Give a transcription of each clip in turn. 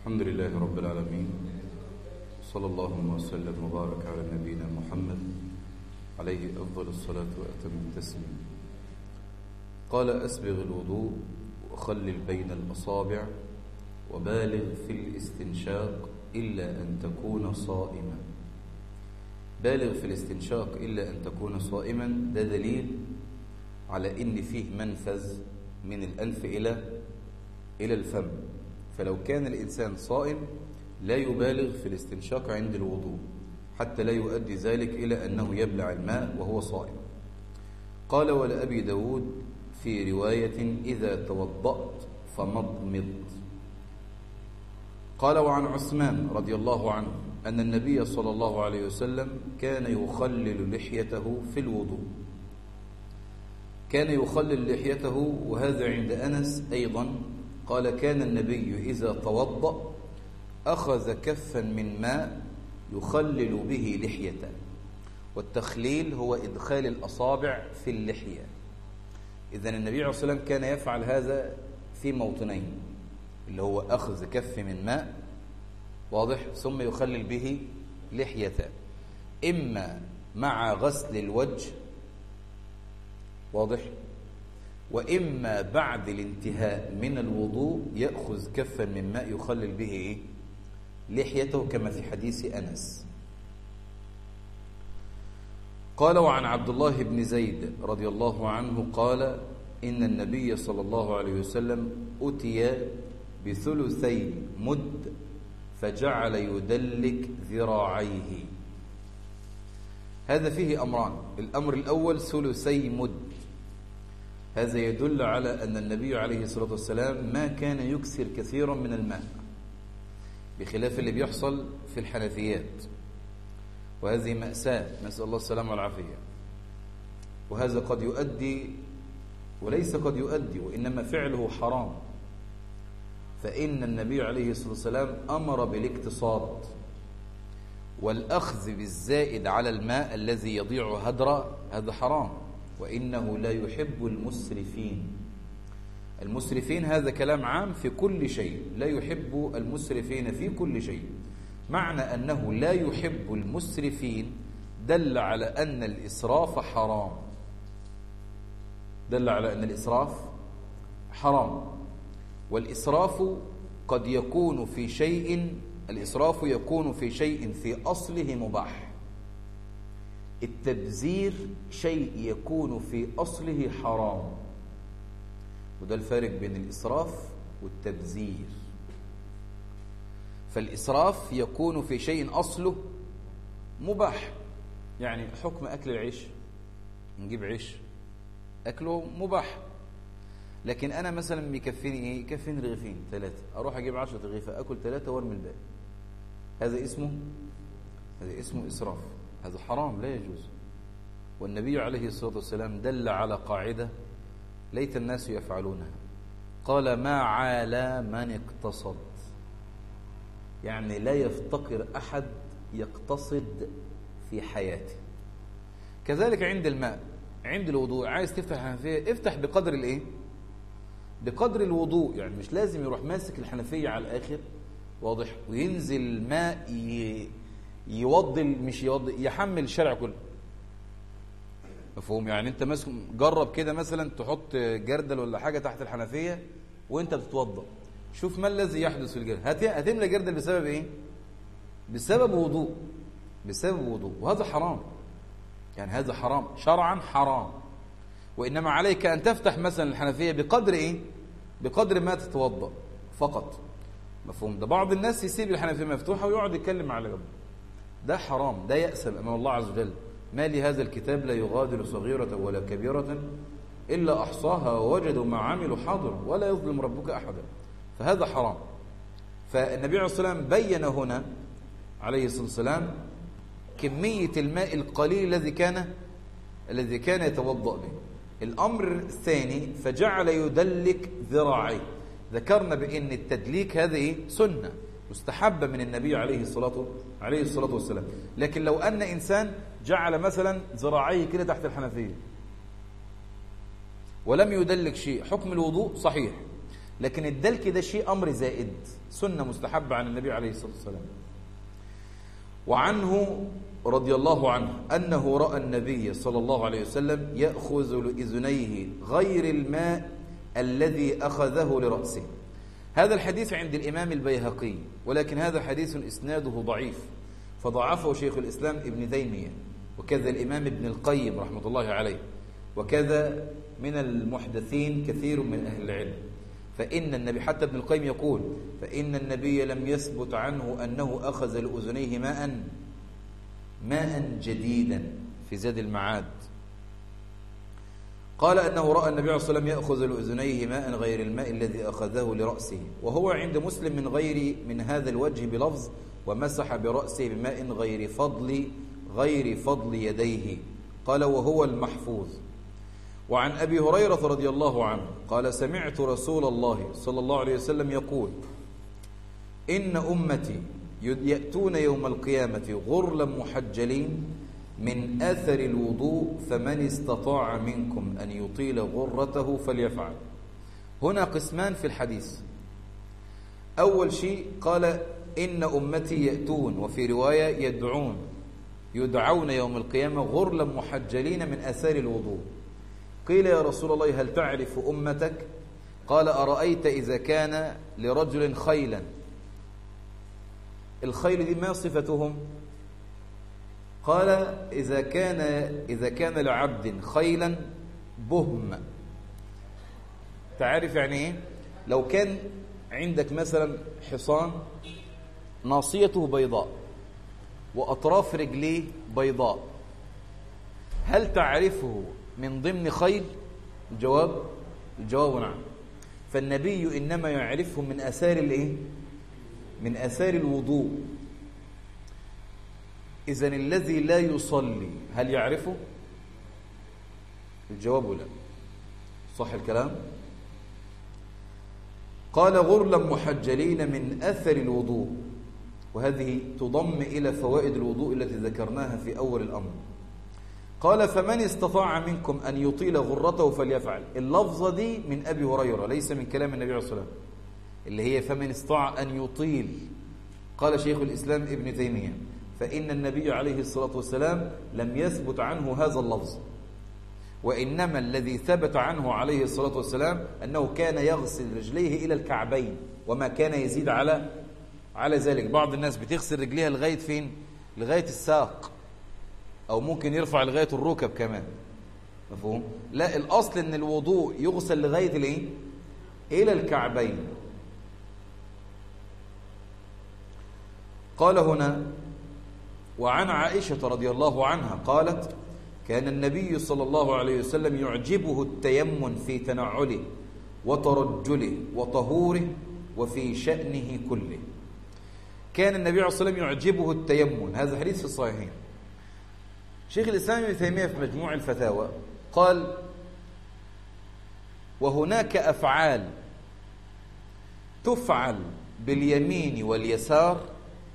الحمد لله رب العالمين، صلى الله وسلم وبارك على نبينا محمد عليه أفضل الصلاة وأتم التسليم. قال: أسبغ الوضوء وخلل بين الأصابع وبالغ في الاستنشاق إلا أن تكون صائما. بالغ في الاستنشاق إلا أن تكون صائما، ده دليل على إن فيه منفذ من الأنف إلى الفم، فلو كان الإنسان صائم لا يبالغ في الاستنشاق عند الوضوء حتى لا يؤدي ذلك إلى أنه يبلع الماء وهو صائم. قال: ولأبي داود في رواية: إذا توضأت فمضمض. قال: وعن عثمان رضي الله عنه أن النبي صلى الله عليه وسلم كان يخلل لحيته في الوضوء. كان يخلل لحيته، وهذا عند أنس أيضا. قال: كان النبي إذا توضأ أخذ كفا من ماء يخلل به لحيته. والتخليل هو إدخال الأصابع في اللحية. إذن النبي عليه الصلاة والسلام كان يفعل هذا في موطنين، اللي هو أخذ كف من ماء، واضح، ثم يخلل به لحيته، إما مع غسل الوجه، واضح، وإما بعد الانتهاء من الوضوء يأخذ كفا من ماء يخلل به لحيته، كما في حديث أنس. قال: وعن عبد الله بن زيد رضي الله عنه قال: إن النبي صلى الله عليه وسلم أتي بثلثي مد فجعل يدلك ذراعيه. هذا فيه أمران. الأمر الأول ثلثي مد، هذا يدل على أن النبي عليه الصلاة والسلام ما كان يكثر كثيرا من الماء، بخلاف اللي بيحصل في الحنفيات، وهذه مأساة، نسأل الله السلامة والعافية. وهذا قد يؤدي، وليس قد يؤدي، وإنما فعله حرام، فإن النبي عليه الصلاة والسلام أمر بالاقتصاد والأخذ بالزائد على الماء الذي يضيع هدرا، هذا حرام، وإنه لا يحب المسرفين. المسرفين هذا كلام عام في كل شيء، لا يحب المسرفين في كل شيء. معنى أنه لا يحب المسرفين دل على أن الإسراف حرام، دل على أن الإسراف حرام. والإسراف قد يكون في شيء، الإسراف يكون في شيء في أصله مباح، التبذير شيء يكون في أصله حرام، وده الفارق بين الإسراف والتبذير. فالإسراف يكون في شيء أصله مباح، يعني حكم أكل العيش، نجيب عيش أكله مباح، لكن أنا مثلا مكفيني إيه؟ يكفيني رغيفين 3، أروح أجيب 10 رغيفة أكل 3 وارمي الباقي، هذا اسمه إسراف، هذا حرام لا يجوز. والنبي عليه الصلاة والسلام دل على قاعدة ليت الناس يفعلونها، قال: ما عالى من اقتصد، يعني لا يفتقر أحد يقتصد في حياته. كذلك عند الماء، عند الوضوء، عايز تفتح الحنفية افتح بقدر الايه؟ بقدر الوضوء، يعني مش لازم يروح ماسك الحنفية على الآخر، واضح، وينزل الماء يوضل، مش يوضل، يحمل الشارع كله، مفهوم؟ يعني انت مثلا جرب كده، مثلا تحط جردل ولا حاجة تحت الحنفية وانت بتتوضا، شوف ما الذي يحدث في الجردل. هتملى جردل بسبب ايه؟ بسبب وضوء، بسبب وضوء، وهذا حرام، يعني هذا حرام شرعا، حرام. وإنما عليك أن تفتح مثلا الحنفية بقدر ايه؟ بقدر ما تتوضا فقط، مفهوم؟ ده بعض الناس يسيب الحنفية مفتوحة ويقعد يتكلم على جنب، ده حرام، ده يأسم أمام الله عز وجل. ما لهذا الكتاب لا يغادر صغيرة ولا كبيرة إلا أحصاها ووجدوا ما عملوا حاضرا ولا يظلم ربك أحدا، فهذا حرام. فالنبي عليه الصلاة والسلام بين هنا عليه الصلاة والسلام كمية الماء القليل الذي كان يتوضأ به. الأمر الثاني: فجعل يدلك ذراعيه. ذكرنا بأن التدليك هذه سنة مستحبة من النبي عليه الصلاة والسلام، لكن لو أن إنسان جعل مثلا ذراعيه كده تحت الحنفية ولم يدلك شيء، حكم الوضوء صحيح، لكن الدلك ده شيء أمر زائد، سنة مستحبة عن النبي عليه الصلاة والسلام. وعنه رضي الله عنه أنه رأى النبي صلى الله عليه وسلم يأخذ لأذنيه غير الماء الذي أخذه لرأسه. هذا الحديث عند الإمام البيهقي، ولكن هذا حديث إسناده ضعيف، فضعفه شيخ الإسلام ابن تيمية، وكذا الإمام ابن القيم رحمة الله عليه، وكذا من المحدثين كثير من أهل العلم. فإن النبي، حتى ابن القيم يقول: فإن النبي لم يثبت عنه أنه أخذ لأذنيه ماء جديدا في زاد المعاد. قال أنه رأى النبي عليه الصلاة والسلام يأخذ لأذنيه ماء غير الماء الذي أخذه لرأسه، وهو عند مسلم من هذا الوجه بلفظ: ومسح برأسه بماء غير فضل يديه. قال: وهو المحفوظ. وعن أبي هريرة رضي الله عنه قال: سمعت رسول الله صلى الله عليه وسلم يقول: إن أمتي يأتون يوم القيامة غرلا محجلين من أثر الوضوء، فمن استطاع منكم أن يطيل غرته فليفعل. هنا قسمان في الحديث. أول شيء قال: إن أمتي يأتون، وفي رواية يدعون يوم القيامة غرلا محجلين من أثار الوضوء. قيل: يا رسول الله هل تعرف أمتك؟ قال: أرأيت إذا كان لرجل خيلا. الخيل دي ما صفتهم؟ قال: إذا كان لعبد خيلا بهم. تعرف يعني إيه؟ لو كان عندك مثلا حصان ناصيته بيضاء وأطراف رجليه بيضاء، هل تعرفه من ضمن خيل؟ الجواب نعم. فالنبي إنما يعرفه من آثار الإيه؟ من آثار الوضوء. إذن الذي لا يصلي هل يعرفه؟ الجواب لا. صح الكلام؟ قال: غرلا محجلين من أثر الوضوء، وهذه تضم إلى فوائد الوضوء التي ذكرناها في أول الأمر. قال: فمن استطاع منكم أن يطيل غرته فليفعل. اللفظة دي من أبي هريرة، ليس من كلام النبي عليه الصلاة والسلام، اللي هي فمن استطاع أن يطيل. قال شيخ الإسلام ابن تيمية: فإن النبي عليه الصلاة والسلام لم يثبت عنه هذا اللفظ، وإنما الذي ثبت عنه عليه الصلاة والسلام أنه كان يغسل رجليه إلى الكعبين، وما كان يزيد على ذلك. بعض الناس بتغسل رجليها لغاية فين؟ لغاية الساق، أو ممكن يرفع لغاية الركب كمان. مفهوم؟ لا، الأصل أن الوضوء يغسل لغاية الإيه؟ إلى الكعبين. قال هنا: وعن عائشة رضي الله عنها قالت: كان النبي صلى الله عليه وسلم يعجبه التيمن في تنعله وترجله وطهوره وفي شأنه كله. كان النبي عليه الصلاة والسلام يعجبه التيمن، هذا حديث في الصحيحين. شيخ الإسلام ابن تيمية في مجموع الفتاوى قال: وهناك أفعال تفعل باليمين واليسار،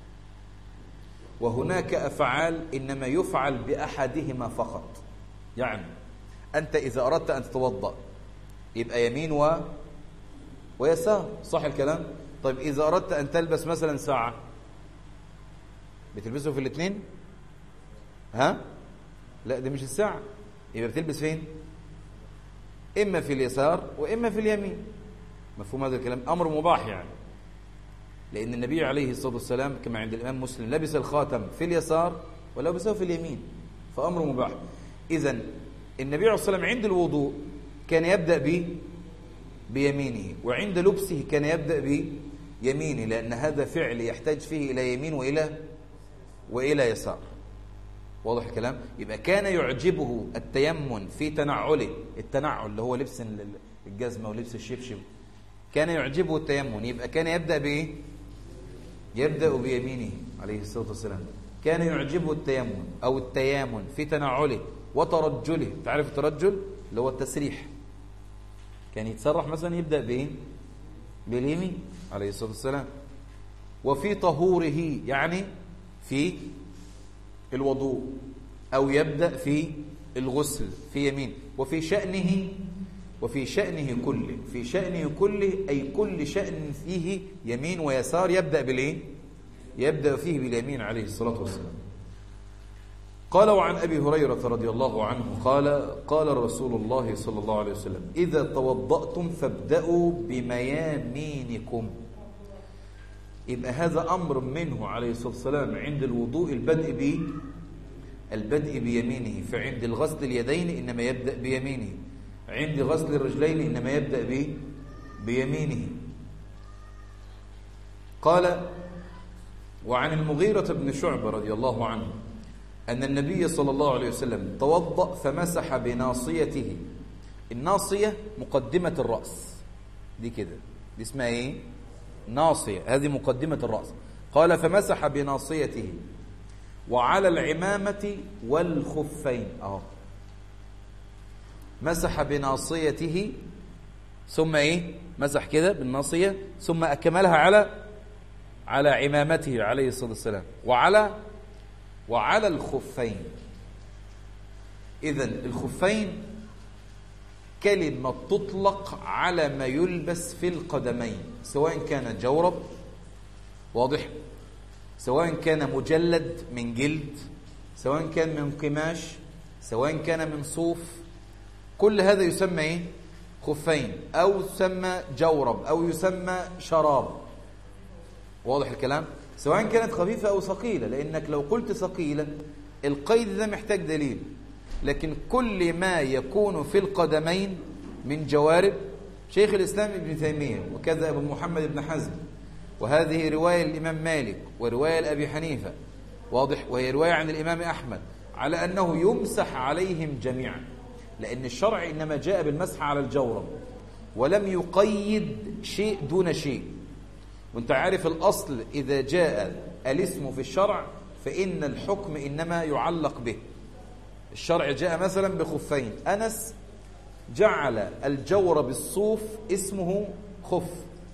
وهناك أفعال إنما يفعل بأحدهما فقط. يعني أنت إذا أردت أن تتوضأ يبقى يمين ويسار، صح الكلام؟ طيب إذا أردت أن تلبس مثلا ساعة بتلبسه في الاثنين؟ لا، دي مش الساعة، يبقى بتلبس فين؟ إما في اليسار وإما في اليمين. مفهوم هذا الكلام؟ أمر مباح يعني، لأن النبي عليه الصلاة والسلام كما عند الإمام مسلم لبس الخاتم في اليسار ولبسه في اليمين، فأمر مباح. إذن النبي عليه الصلاة والسلام عند الوضوء كان يبدأ بيمينه، وعند لبسه كان يبدأ بيمينه، لأن هذا فعل يحتاج فيه إلى يمين وإلى يسار. واضح الكلام؟ يبقى كان يعجبه التيمن في تنعله، التنعل اللي هو لبس الجزمة ولبس الشبشب، كان يعجبه التيمن، يبقى كان يبدأ بإيه؟ يبدأ بيمينه عليه الصلاة والسلام. كان يعجبه التيمن أو التيامن في تنعله وترجله. تعرف الترجل اللي هو التسريح، كان يتسرح مثلا يبدأ بإيه؟ باليمين عليه الصلاة والسلام. وفي طهوره يعني في الوضوء، أو يبدأ في الغسل في يمين. وفي شأنه وفي شأنه كله. في شأنه كله أي كل شأن فيه يمين ويسار يبدأ بالإيه؟ يبدأ فيه باليمين عليه الصلاة والسلام. قال: وعن أبي هريرة رضي الله عنه قال: قال رسول الله صلى الله عليه وسلم: إذا توضأتم فابدأوا بميامينكم. يبقى هذا أمر منه عليه الصلاة والسلام عند الوضوء البدء بيمينه. فعند الغسل اليدين إنما يبدأ بيمينه، عند غسل الرجلين إنما يبدأ بيمينه. قال: وعن المغيرة بن شعبة رضي الله عنه أن النبي صلى الله عليه وسلم توضأ فمسح بناصيته. الناصية مقدمة الرأس، دي كده، دي اسمها ايه؟ ناصية، هذه مقدمة الرأس. قال: فمسح بناصيته وعلى العمامة والخفين. مسح بناصيته ثم ايه؟ مسح كده بالناصية ثم أكملها على عمامته عليه الصلاة والسلام وعلى الخفين. إذن الخفين كلمة تطلق على ما يلبس في القدمين، سواء كان جورب، واضح، سواء كان مجلد من جلد، سواء كان من قماش، سواء كان من صوف، كل هذا يسمى ايه؟ خفين، أو يسمى جورب، أو يسمى شراب. واضح الكلام؟ سواء كانت خفيفة أو ثقيلة، لأنك لو قلت ثقيلة القيد ده محتاج دليل. لكن كل ما يكون في القدمين من جوارب، شيخ الإسلام ابن تيمية وكذا أبو محمد بن حزم، وهذه رواية الإمام مالك ورواية لأبي حنيفة، واضح، وهي رواية عن الإمام أحمد، على أنه يمسح عليهم جميعا، لأن الشرع إنما جاء بالمسح على الجورب ولم يقيد شيء دون شيء. وانت عارف الأصل إذا جاء الاسم في الشرع فإن الحكم إنما يعلق به. الشرع جاء مثلا بخفين، أنس جعل الجورب الصوف اسمه خف.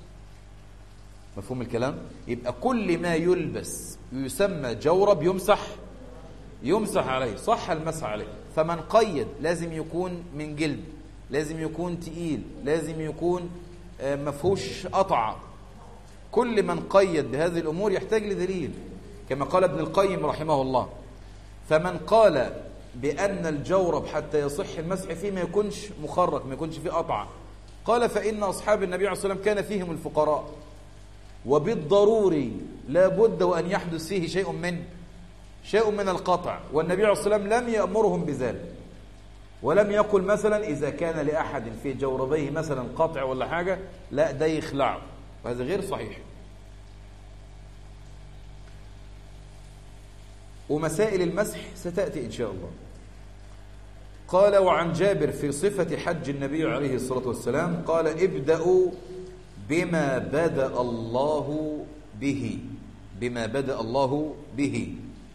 مفهوم الكلام؟ يبقى كل ما يلبس يسمى جورب يمسح عليه، صح المسح عليه. فمن قيد لازم يكون من جلد، لازم يكون تقيل، لازم يكون مفهوش قطع. كل من قيد بهذه الأمور يحتاج لدليل، كما قال ابن القيم رحمه الله. فمن قال بأن الجورب حتى يصح المسح فيه ما يكونش مخرق، ما يكونش فيه قطع، قال: فإن أصحاب النبي عليه الصلاة والسلام كان فيهم الفقراء، وبالضروري لا بد وأن يحدث فيه شيء من القطع، والنبي عليه الصلاة والسلام لم يأمرهم بذلك، ولم يقل مثلا إذا كان لأحد في جوربيه مثلا قطع ولا حاجة لا ده يخلعه، وهذا غير صحيح. ومسائل المسح ستأتي إن شاء الله. قال: وعن جابر في صفة حج النبي عليه الصلاة والسلام قال: ابدأوا بما بدأ الله به،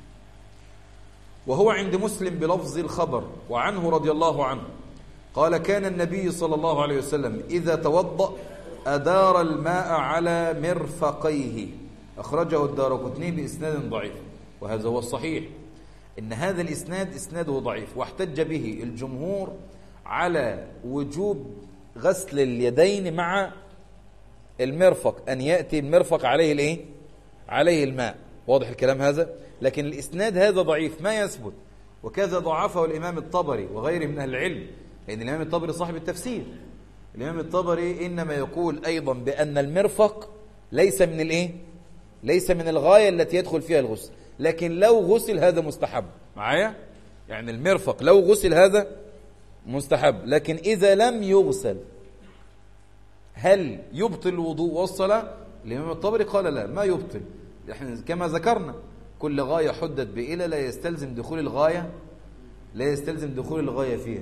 وهو عند مسلم بلفظ الخبر. وعنه رضي الله عنه قال: كان النبي صلى الله عليه وسلم إذا توضأ أدار الماء على مرفقيه. أخرجه الدارقطني بإسناد ضعيف، وهذا هو الصحيح، إن هذا الإسناد إسناده ضعيف، واحتج به الجمهور على وجوب غسل اليدين مع المرفق، أن يأتي المرفق عليه الماء. واضح الكلام هذا؟ لكن الإسناد هذا ضعيف ما يثبت، وكذا ضعفه الإمام الطبري وغيره من أهل العلم، لأن الإمام الطبري صاحب التفسير. الإمام الطبري إنما يقول أيضا بأن المرفق ليس من الغاية التي يدخل فيها الغسل، لكن لو غسل هذا مستحب. معايا؟ يعني المرفق لو غسل هذا مستحب، لكن إذا لم يغسل هل يبطل الوضوء والصلاة؟ الإمام الطبري قال لا، ما يبطل. احنا كما ذكرنا كل غاية حدت بإلى لا يستلزم دخول الغاية فيها.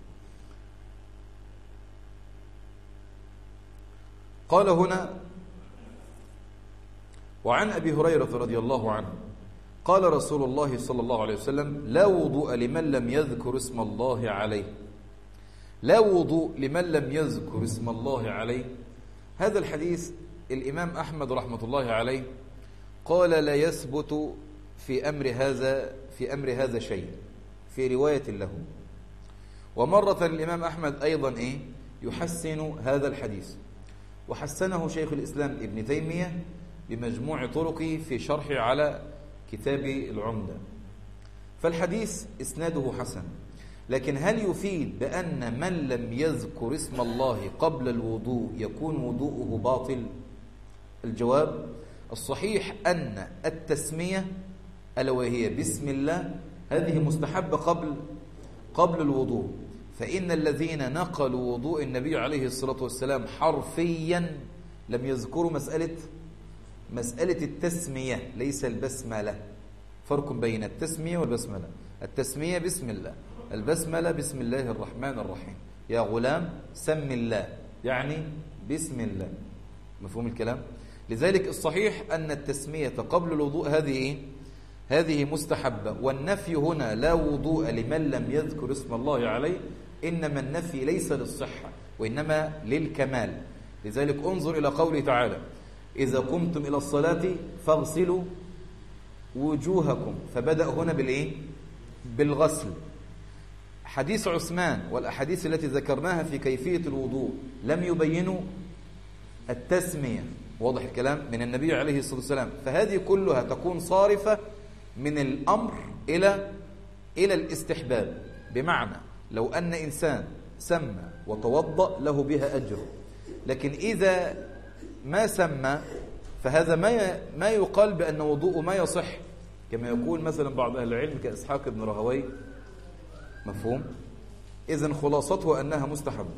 قال هنا: وعن أبي هريرة رضي الله عنه قال رسول الله صلى الله عليه وسلم: لا وضوء لمن لم يذكر اسم الله عليه. لا وضوء لمن لم يذكر اسم الله عليه. هذا الحديث الإمام أحمد رحمة الله عليه قال: لا يثبت في أمر هذا شيء، في رواية له. ومرة الإمام أحمد أيضا يحسن هذا الحديث، وحسنه شيخ الإسلام ابن تيمية بمجموع طرقه في شرحه على كتاب العمدة. فالحديث إسناده حسن، لكن هل يفيد بأن من لم يذكر اسم الله قبل الوضوء يكون وضوءه باطل؟ الجواب: الصحيح أن التسمية ألا وهي بسم الله هذه مستحبة قبل الوضوء، فإن الذين نقلوا وضوء النبي عليه الصلاة والسلام حرفيا لم يذكروا مسألة التسمية، ليس البسملة. فرق بين التسمية والبسملة. التسمية بسم الله، البسملة بسم الله الرحمن الرحيم، يا غلام سم الله، يعني بسم الله. مفهوم الكلام؟ لذلك الصحيح أن التسمية قبل الوضوء هذه مستحبة، والنفي هنا لا وضوء لمن لم يذكر اسم الله عليه، إنما النفي ليس للصحة وإنما للكمال. لذلك انظر إلى قوله تعالى: إذا قمتم إلى الصلاة فاغسلوا وجوهكم، فبدأ هنا بالغسل. حديث عثمان والأحاديث التي ذكرناها في كيفية الوضوء لم يبينوا التسمية، واضح الكلام، من النبي عليه الصلاة والسلام. فهذه كلها تكون صارفة من الأمر إلى الاستحباب، بمعنى لو أن إنسان سمى وتوضأ له بها أجر، لكن إذا ما سمى فهذا ما يقال بأن وضوءه ما يصح، كما يقول مثلا بعض أهل العلم كإسحاق بن راهويه. مفهوم؟ إذن خلاصته أنها مستحبة.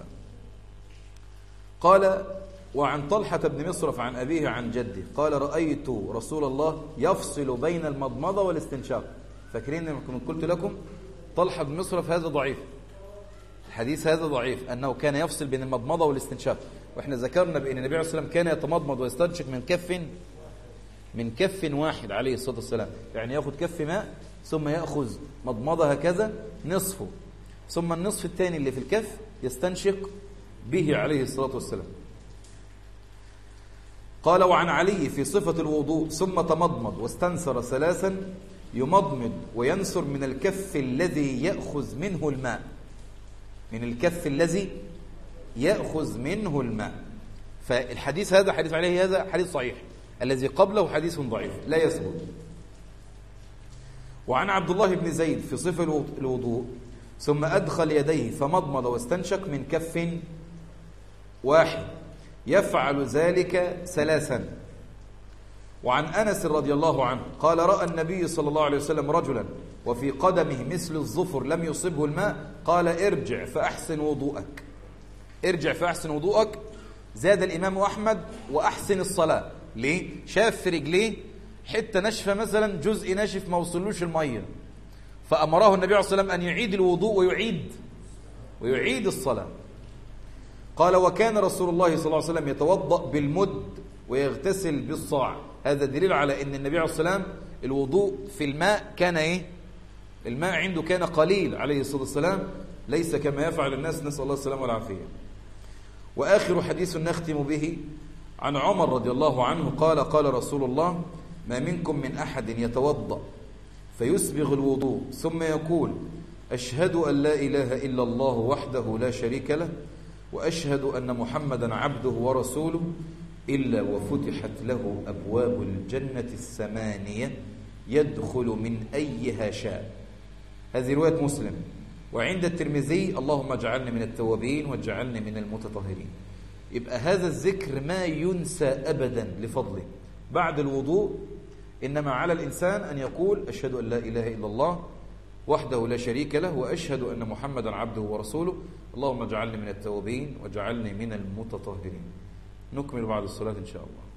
قال: وعن طلحة بن مصرف عن أبيه عن جده قال: رأيت رسول الله يفصل بين المضمضة والاستنشاق. فاكرين لما كنت قلت لكم طلحة بن مصرف هذا ضعيف، الحديث هذا ضعيف، أنه كان يفصل بين المضمضة والاستنشاق. وإحنا ذكرنا بأن النبي عليه الصلاة والسلام كان يتمضمض ويستنشق من كف واحد عليه الصلاة والسلام، يعني يأخذ كف ماء ثم يأخذ مضمضة هكذا نصفه، ثم النصف الثاني اللي في الكف يستنشق به عليه الصلاة والسلام. قال: وعن علي في صفة الوضوء: ثم تمضمض واستنثر ثلاثا، يمضمض وينثر من الكف الذي يأخذ منه الماء، من الكف الذي يأخذ منه الماء. فالحديث هذا حديث عليه هذا حديث صحيح، الذي قبله حديث ضعيف لا يثبت. وعن عبد الله بن زيد في صفة الوضوء: ثم أدخل يديه فمضمض واستنشق من كف واحد، يفعل ذلك ثلاثا. وعن أنس رضي الله عنه قال: رأى النبي صلى الله عليه وسلم رجلا وفي قدمه مثل الظفر لم يصبه الماء، قال: ارجع فأحسن وضوءك. ارجع فأحسن وضوءك. زاد الإمام أحمد: وأحسن الصلاة. ليه؟ شاف في رجليه حتة نشفة مثلا، جزء ناشف ما وصلوش المية، فأمره النبي عليه الصلاة والسلام أن يعيد الوضوء ويعيد الصلاة. قال: وكان رسول الله صلى الله عليه وسلم يتوضأ بالمد ويغتسل بالصاع. هذا دليل على أن النبي عليه الصلاة والسلام الوضوء في الماء كان الماء عنده كان قليل عليه الصلاة والسلام، ليس كما يفعل الناس، نسأل الله السلامة والعافية. وآخر حديث نختم به عن عمر رضي الله عنه قال: قال رسول الله: ما منكم من أحد يتوضأ فيسبغ الوضوء ثم يقول: أشهد أن لا إله إلا الله وحده لا شريك له وأشهد أن محمدا عبده ورسوله، إلا وفتحت له أبواب الجنة الثمانية يدخل من أيها شاء. هذه رواية مسلم. وعند الترمذي: اللهم اجعلني من التوابين واجعلني من المتطهرين. يبقى هذا الذكر ما ينسى أبدا لفضله. بعد الوضوء إنما على الإنسان أن يقول: أشهد أن لا إله إلا الله وحده لا شريك له وأشهد أن محمدا عبده ورسوله، اللهم اجعلني من التوابين واجعلني من المتطهرين. نكمل بعد الصلاة إن شاء الله.